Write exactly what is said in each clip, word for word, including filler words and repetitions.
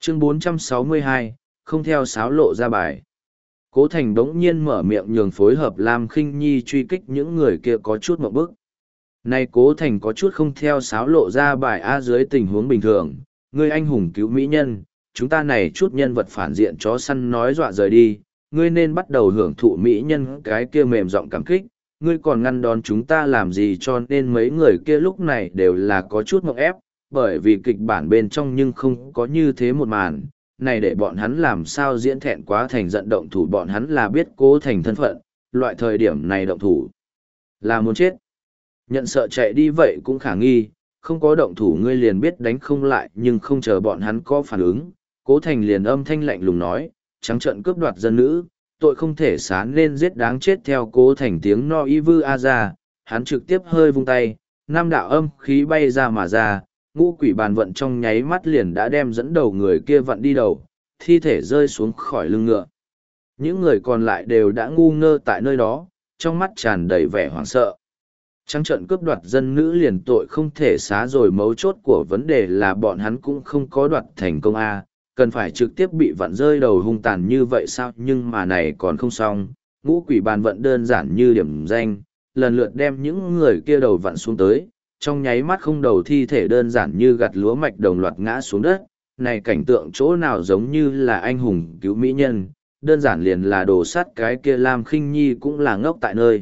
Chương bốn trăm sáu mươi hai, không theo sáo lộ ra bài. Cố Thành đống nhiên mở miệng nhường phối hợp Lam Khinh Nhi truy kích những người kia có chút một bức. Này Cố Thành có chút không theo sáo lộ ra bài A dưới tình huống bình thường, ngươi anh hùng cứu mỹ nhân, chúng ta này chút nhân vật phản diện chó săn nói dọa rời đi, ngươi nên bắt đầu hưởng thụ mỹ nhân cái kia mềm giọng cảm kích, ngươi còn ngăn đón chúng ta làm gì cho nên mấy người kia lúc này đều là có chút ngộp ép, bởi vì kịch bản bên trong nhưng không có như thế một màn, này để bọn hắn làm sao diễn thẹn quá thành giận động thủ bọn hắn là biết Cố Thành thân phận, loại thời điểm này động thủ là muốn chết. Nhận sợ chạy đi vậy cũng khả nghi, không có động thủ ngươi liền biết đánh không lại nhưng không chờ bọn hắn có phản ứng. Cố Thành liền âm thanh lạnh lùng nói, trắng trợn cướp đoạt dân nữ, tội không thể xá nên giết đáng chết theo Cố Thành tiếng no y vư a ra, hắn trực tiếp hơi vung tay, năm đạo âm khí bay ra mà ra, ngũ quỷ bàn vận trong nháy mắt liền đã đem dẫn đầu người kia vặn đi đầu, thi thể rơi xuống khỏi lưng ngựa. Những người còn lại đều đã ngu ngơ tại nơi đó, trong mắt tràn đầy vẻ hoảng sợ. Trắng trận cướp đoạt dân nữ liền tội không thể xá rồi mấu chốt của vấn đề là bọn hắn cũng không có đoạt thành công a, cần phải trực tiếp bị vặn rơi đầu hung tàn như vậy sao nhưng mà này còn không xong, ngũ quỷ bàn vận đơn giản như điểm danh, lần lượt đem những người kia đầu vặn xuống tới, trong nháy mắt không đầu thi thể đơn giản như gặt lúa mạch đồng loạt ngã xuống đất, này cảnh tượng chỗ nào giống như là anh hùng cứu mỹ nhân, đơn giản liền là đồ sát cái kia Lam Khinh Nhi cũng là ngốc tại nơi.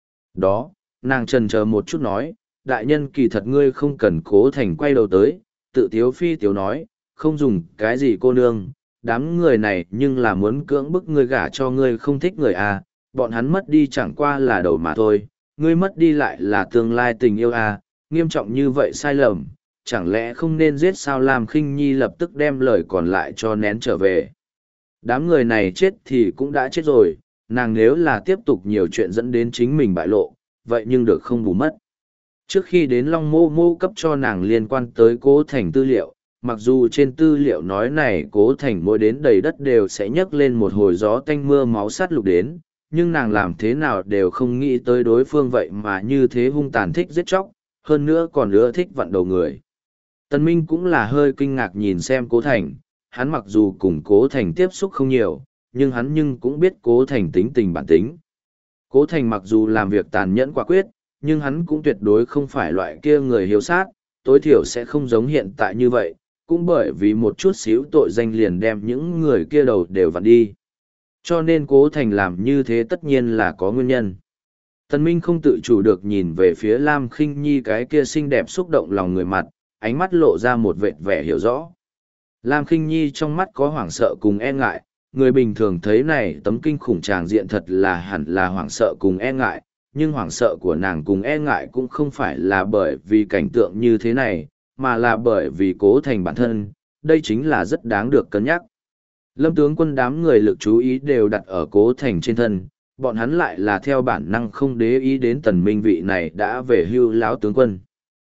Đó, nàng trần chờ một chút nói, đại nhân kỳ thật ngươi không cần Cố Thành quay đầu tới, tự tiếu phi tiếu nói, không dùng cái gì cô nương, đám người này nhưng là muốn cưỡng bức ngươi gả cho ngươi không thích người à, bọn hắn mất đi chẳng qua là đầu mà thôi, ngươi mất đi lại là tương lai tình yêu à, nghiêm trọng như vậy sai lầm, chẳng lẽ không nên giết sao Lam Khinh Nhi lập tức đem lời còn lại cho nén trở về. Đám người này chết thì cũng đã chết rồi, nàng nếu là tiếp tục nhiều chuyện dẫn đến chính mình bại lộ, vậy nhưng được không bù mất. Trước khi đến Long Mô Mô cấp cho nàng liên quan tới Cố Thành tư liệu, mặc dù trên tư liệu nói này Cố Thành mỗi đến đầy đất đều sẽ nhấc lên một hồi gió tanh mưa máu sát lục đến, nhưng nàng làm thế nào đều không nghĩ tới đối phương vậy mà như thế hung tàn thích giết chóc, hơn nữa còn ưa thích vặn đầu người. Tân Minh cũng là hơi kinh ngạc nhìn xem Cố Thành, hắn mặc dù cùng Cố Thành tiếp xúc không nhiều, nhưng hắn nhưng cũng biết Cố Thành tính tình bản tính. Cố Thành mặc dù làm việc tàn nhẫn quả quyết, nhưng hắn cũng tuyệt đối không phải loại kia người hiếu sát, tối thiểu sẽ không giống hiện tại như vậy, cũng bởi vì một chút xíu tội danh liền đem những người kia đầu đều vặn đi. Cho nên Cố Thành làm như thế tất nhiên là có nguyên nhân. Tần Minh không tự chủ được nhìn về phía Lam Khinh Nhi cái kia xinh đẹp xúc động lòng người mặt, ánh mắt lộ ra một vệt vẻ hiểu rõ. Lam Khinh Nhi trong mắt có hoảng sợ cùng e ngại, người bình thường thấy này tấm kinh khủng tràng diện thật là hẳn là hoảng sợ cùng e ngại, nhưng hoảng sợ của nàng cùng e ngại cũng không phải là bởi vì cảnh tượng như thế này, mà là bởi vì Cố Thành bản thân, đây chính là rất đáng được cân nhắc. Lâm tướng quân đám người lực chú ý đều đặt ở Cố Thành trên thân, bọn hắn lại là theo bản năng không để ý đến Tần Minh vị này đã về hưu lão tướng quân.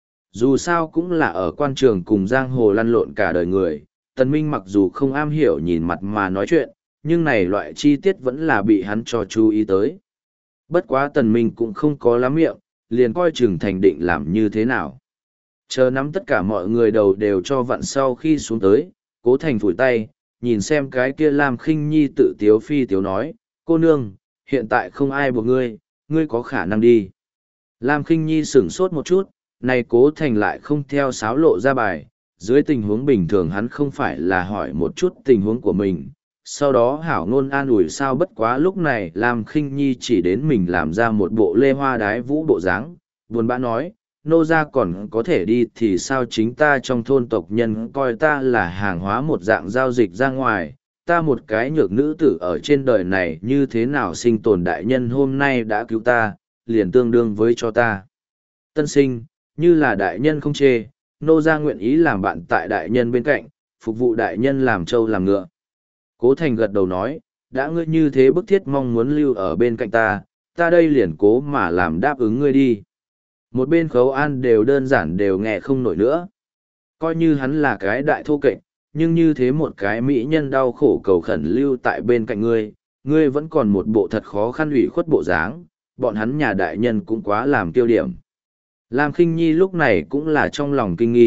Dù sao cũng là ở quan trường cùng giang hồ lăn lộn cả đời người, Tần Minh mặc dù không am hiểu nhìn mặt mà nói chuyện, nhưng này loại chi tiết vẫn là bị hắn cho chú ý tới. Bất quá Tần Minh cũng không có lắm miệng, liền coi chừng thành định làm như thế nào. Chờ nắm tất cả mọi người đầu đều cho vặn sau khi xuống tới, Cố Thành phủi tay, nhìn xem cái kia Lam Khinh Nhi tự tiếu phi tiếu nói, cô nương, hiện tại không ai buộc ngươi, ngươi có khả năng đi. Lam Khinh Nhi sửng sốt một chút, này Cố Thành lại không theo sáo lộ ra bài, dưới tình huống bình thường hắn không phải là hỏi một chút tình huống của mình. Sau đó hảo ngôn an ủi sao bất quá lúc này Lam Khinh Nhi chỉ đến mình làm ra một bộ lê hoa đái vũ bộ dáng, buồn bã nói, nô gia còn có thể đi thì sao chính ta trong thôn tộc nhân coi ta là hàng hóa một dạng giao dịch ra ngoài, ta một cái nhược nữ tử ở trên đời này như thế nào sinh tồn đại nhân hôm nay đã cứu ta, liền tương đương với cho ta. Tân sinh, như là đại nhân không chê, nô gia nguyện ý làm bạn tại đại nhân bên cạnh, phục vụ đại nhân làm trâu làm ngựa. Cố Thành gật đầu nói, đã ngươi như thế bức thiết mong muốn lưu ở bên cạnh ta, ta đây liền cố mà làm đáp ứng ngươi đi. Một bên Khấu An đều đơn giản đều nghe không nổi nữa. Coi như hắn là cái đại thô kệch, nhưng như thế một cái mỹ nhân đau khổ cầu khẩn lưu tại bên cạnh ngươi, ngươi vẫn còn một bộ thật khó khăn ủy khuất bộ dáng, bọn hắn nhà đại nhân cũng quá làm tiêu điểm. Lam Khinh Nhi lúc này cũng là trong lòng kinh nghi,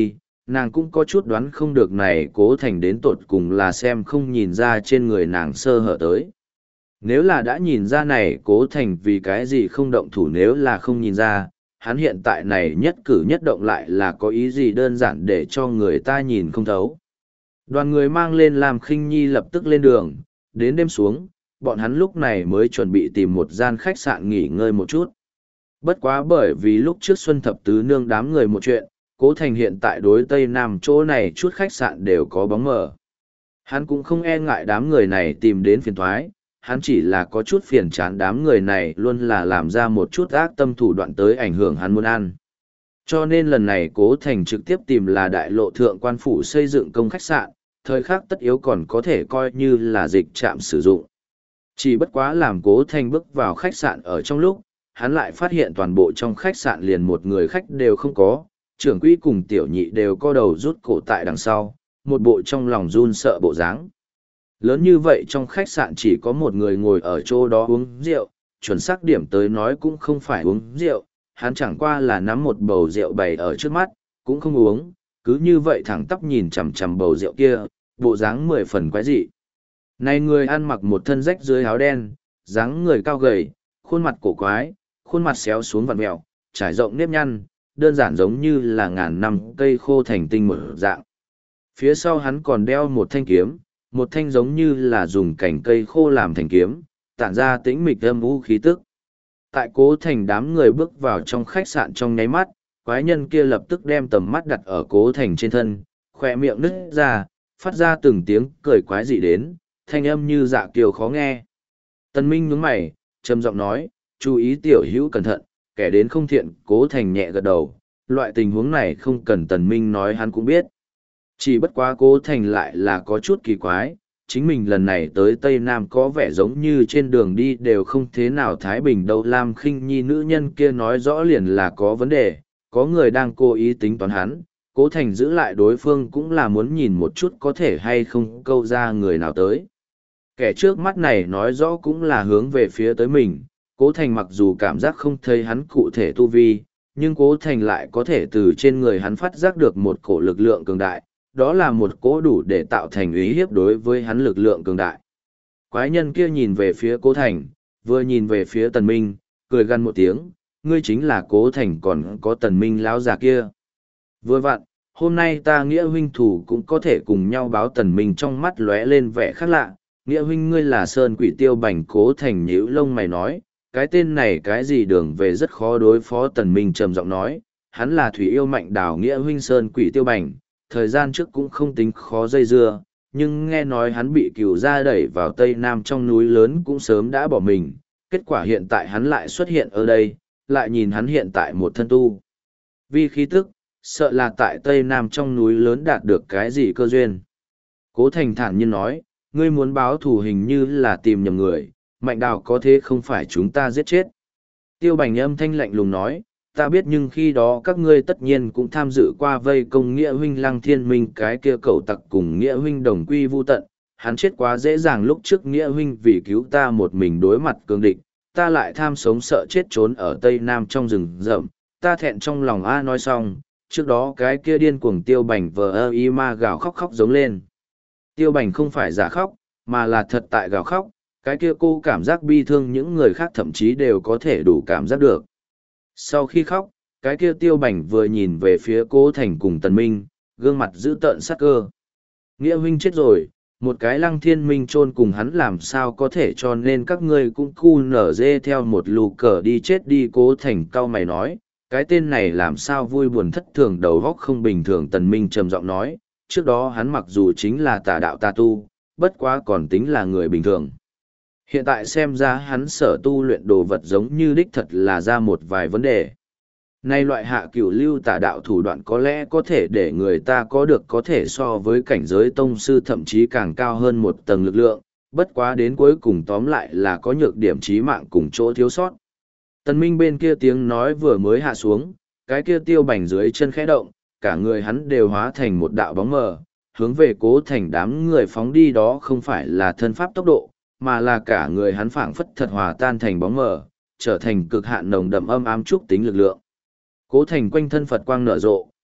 nàng cũng có chút đoán không được này Cố Thành đến tột cùng là xem không nhìn ra trên người nàng sơ hở tới. Nếu là đã nhìn ra này Cố Thành vì cái gì không động thủ, nếu là không nhìn ra, hắn hiện tại này nhất cử nhất động lại là có ý gì đơn giản để cho người ta nhìn không thấu. Đoàn người mang lên Lam Khinh Nhi lập tức lên đường, đến đêm xuống, bọn hắn lúc này mới chuẩn bị tìm một gian khách sạn nghỉ ngơi một chút. Bất quá bởi vì lúc trước Xuân Thập Tứ Nương đám người một chuyện, Cố Thành hiện tại đối Tây Nam chỗ này chút khách sạn đều có bóng mờ. Hắn cũng không e ngại đám người này tìm đến phiền thoái, hắn chỉ là có chút phiền chán đám người này luôn là làm ra một chút ác tâm thủ đoạn tới ảnh hưởng hắn muốn ăn. Cho nên lần này Cố Thành trực tiếp tìm là đại lộ thượng quan phủ xây dựng công khách sạn, thời khắc tất yếu còn có thể coi như là dịch trạm sử dụng. Chỉ bất quá làm Cố Thành bước vào khách sạn ở trong lúc, hắn lại phát hiện toàn bộ trong khách sạn liền một người khách đều không có, trưởng quỹ cùng tiểu nhị đều co đầu rút cổ tại đằng sau, một bộ trong lòng run sợ bộ dáng. Lớn như vậy trong khách sạn chỉ có một người ngồi ở chỗ đó uống rượu, chuẩn xác điểm tới nói cũng không phải uống rượu, hắn chẳng qua là nắm một bầu rượu bày ở trước mắt, cũng không uống, cứ như vậy thẳng tắp nhìn chằm chằm bầu rượu kia, bộ dáng mười phần quái dị. Này người ăn mặc một thân rách dưới áo đen, dáng người cao gầy, khuôn mặt cổ quái, khuôn mặt xéo xuống vặn mèo, trải rộng nếp nhăn, đơn giản giống như là ngàn năm cây khô thành tinh một dạng. Phía sau hắn còn đeo một thanh kiếm, một thanh giống như là dùng cành cây khô làm thành kiếm, tản ra tĩnh mịch âm u khí tức. Tại Cố Thành đám người bước vào trong khách sạn trong nháy mắt, quái nhân kia lập tức đem tầm mắt đặt ở Cố Thành trên thân, khỏe miệng nứt ra, phát ra từng tiếng cười quái dị đến, thanh âm như dạ kiều khó nghe. Tần Minh nhướng mày, trầm giọng nói, chú ý tiểu hữu cẩn thận, kẻ đến không thiện. Cố Thành nhẹ gật đầu, loại tình huống này không cần Tần Minh nói hắn cũng biết. Chỉ bất quá Cố Thành lại là có chút kỳ quái, chính mình lần này tới Tây Nam có vẻ giống như trên đường đi đều không thế nào thái bình đâu. Lam Khinh Nhi nữ nhân kia nói rõ liền là có vấn đề, có người đang cố ý tính toán hắn. Cố Thành giữ lại đối phương cũng là muốn nhìn một chút có thể hay không câu ra người nào tới. Kẻ trước mắt này nói rõ cũng là hướng về phía tới mình. Cố Thành mặc dù cảm giác không thấy hắn cụ thể tu vi, nhưng Cố Thành lại có thể từ trên người hắn phát giác được một cổ lực lượng cường đại, đó là một cỗ đủ để tạo thành uy hiếp đối với hắn lực lượng cường đại. Quái nhân kia nhìn về phía Cố Thành, vừa nhìn về phía Tần Minh, cười gằn một tiếng, ngươi chính là Cố Thành còn có Tần Minh lão già kia. Vừa vặn, hôm nay ta Nghĩa huynh thủ cũng có thể cùng nhau báo. Tần Minh trong mắt lóe lên vẻ khác lạ, Nghĩa huynh ngươi là Sơn Quỷ Tiêu Bành. Cố Thành nhíu lông mày nói, cái tên này cái gì đường về rất khó đối phó. Tần Minh trầm giọng nói, hắn là Thủy Yêu Mạnh Đào Nghĩa huynh Sơn Quỷ Tiêu Bành, thời gian trước cũng không tính khó dây dưa, nhưng nghe nói hắn bị cửu gia đẩy vào Tây Nam trong núi lớn cũng sớm đã bỏ mình, kết quả hiện tại hắn lại xuất hiện ở đây, lại nhìn hắn hiện tại một thân tu. Vì khí tức, sợ là tại Tây Nam trong núi lớn đạt được cái gì cơ duyên. Cố Thành thản nhiên nói, ngươi muốn báo thù hình như là tìm nhầm người, Mạnh Đào có thế không phải chúng ta giết chết. Tiêu Bành âm thanh lạnh lùng nói, ta biết nhưng khi đó các ngươi tất nhiên cũng tham dự qua vây công Nghĩa huynh Lăng Thiên Minh, cái kia cẩu tặc cùng Nghĩa huynh đồng quy vu tận, hắn chết quá dễ dàng. Lúc trước Nghĩa huynh vì cứu ta một mình đối mặt cường địch, ta lại tham sống sợ chết trốn ở Tây Nam trong rừng rậm, ta thẹn trong lòng. A nói xong, trước đó cái kia điên cuồng Tiêu Bành vờ ơ y ma gào khóc khóc giống lên. Tiêu Bành không phải giả khóc, mà là thật tại gào khóc, cái kia cô cảm giác bi thương những người khác thậm chí đều có thể đủ cảm giác được. Sau khi khóc, cái kia Tiêu Bành vừa nhìn về phía Cố Thành cùng Tần Minh, gương mặt dữ tợn sắc cơ. Nghĩa huynh chết rồi, một cái Lăng Thiên Minh chôn cùng hắn làm sao có thể, cho nên các ngươi cũng cu nở dê theo một lù cờ đi chết đi. Cố Thành cau mày nói, cái tên này làm sao vui buồn thất thường, đầu óc không bình thường. Tần Minh trầm giọng nói, trước đó hắn mặc dù chính là tà đạo tà tu, bất quá còn tính là người bình thường. Hiện tại xem ra hắn sở tu luyện đồ vật giống như đích thật là ra một vài vấn đề. Nay loại hạ cửu lưu tà đạo thủ đoạn có lẽ có thể để người ta có được có thể so với cảnh giới tông sư thậm chí càng cao hơn một tầng lực lượng, bất quá đến cuối cùng tóm lại là có nhược điểm chí mạng cùng chỗ thiếu sót. Tần Minh bên kia tiếng nói vừa mới hạ xuống, cái kia Tiêu Bành dưới chân khẽ động, cả người hắn đều hóa thành một đạo bóng mờ, hướng về Cố Thành đám người phóng đi. Đó không phải là thân pháp tốc độ, mà là cả người hắn phảng phất thật hòa tan thành bóng mờ, trở thành cực hạn nồng đậm âm ám trúc tính lực lượng. Cố Thành quanh thân Phật quang nở rộ,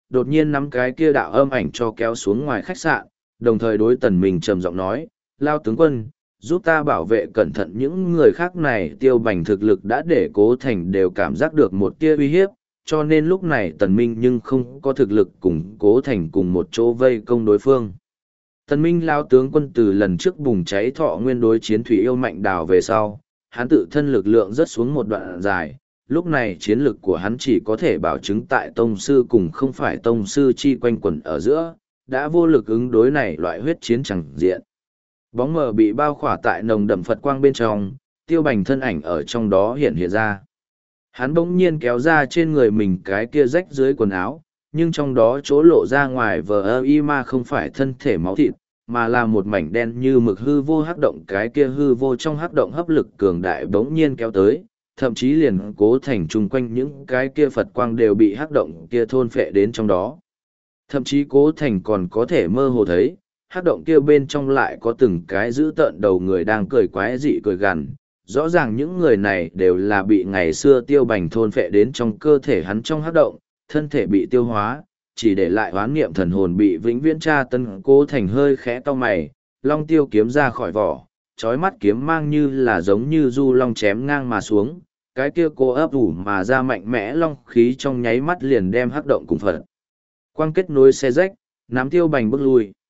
đột nhiên nắm cái kia đạo âm ảnh cho kéo xuống ngoài khách sạn, đồng thời đối Tần Minh trầm giọng nói, Lao tướng quân, giúp ta bảo vệ cẩn thận những người khác này. Tiêu Bành thực lực đã để Cố Thành đều cảm giác được một tia uy hiếp, cho nên lúc này Tần Minh nhưng không có thực lực cùng Cố Thành cùng một chỗ vây công đối phương. Tần Minh Lao tướng quân từ lần trước bùng cháy Thọ Nguyên đối chiến Thủy Yêu Mạnh Đào về sau, hắn tự thân lực lượng rất xuống một đoạn dài, lúc này chiến lực của hắn chỉ có thể bảo chứng tại tông sư cùng không phải tông sư chi quanh quẩn ở giữa, đã vô lực ứng đối này loại huyết chiến chẳng diện. Bóng mờ bị bao khỏa tại nồng đậm Phật quang bên trong, Tiêu Bành thân ảnh ở trong đó hiện hiện ra. Hắn bỗng nhiên kéo ra trên người mình cái kia rách dưới quần áo, nhưng trong đó chỗ lộ ra ngoài vờ ơ y ma không phải thân thể máu thịt, mà là một mảnh đen như mực hư vô hắc động. Cái kia hư vô trong hắc động hấp lực cường đại bỗng nhiên kéo tới, thậm chí liền Cố Thành chung quanh những cái kia Phật quang đều bị hắc động kia thôn phệ đến trong đó. Thậm chí Cố Thành còn có thể mơ hồ thấy, hắc động kia bên trong lại có từng cái dữ tợn đầu người đang cười quái dị cười gằn. Rõ ràng những người này đều là bị ngày xưa Tiêu Bành thôn phệ đến trong cơ thể hắn trong hắc động, thân thể bị tiêu hóa, chỉ để lại hoán niệm thần hồn bị vĩnh viễn tra tấn. Cố Thành hơi khẽ cau mày, long tiêu kiếm ra khỏi vỏ, chói mắt kiếm mang như là giống như du long chém ngang mà xuống, cái kia cô ấp ủ mà ra mạnh mẽ long khí trong nháy mắt liền đem hắc động cùng Phật quang kết nối xe rách, nắm Tiêu Bành bước lui.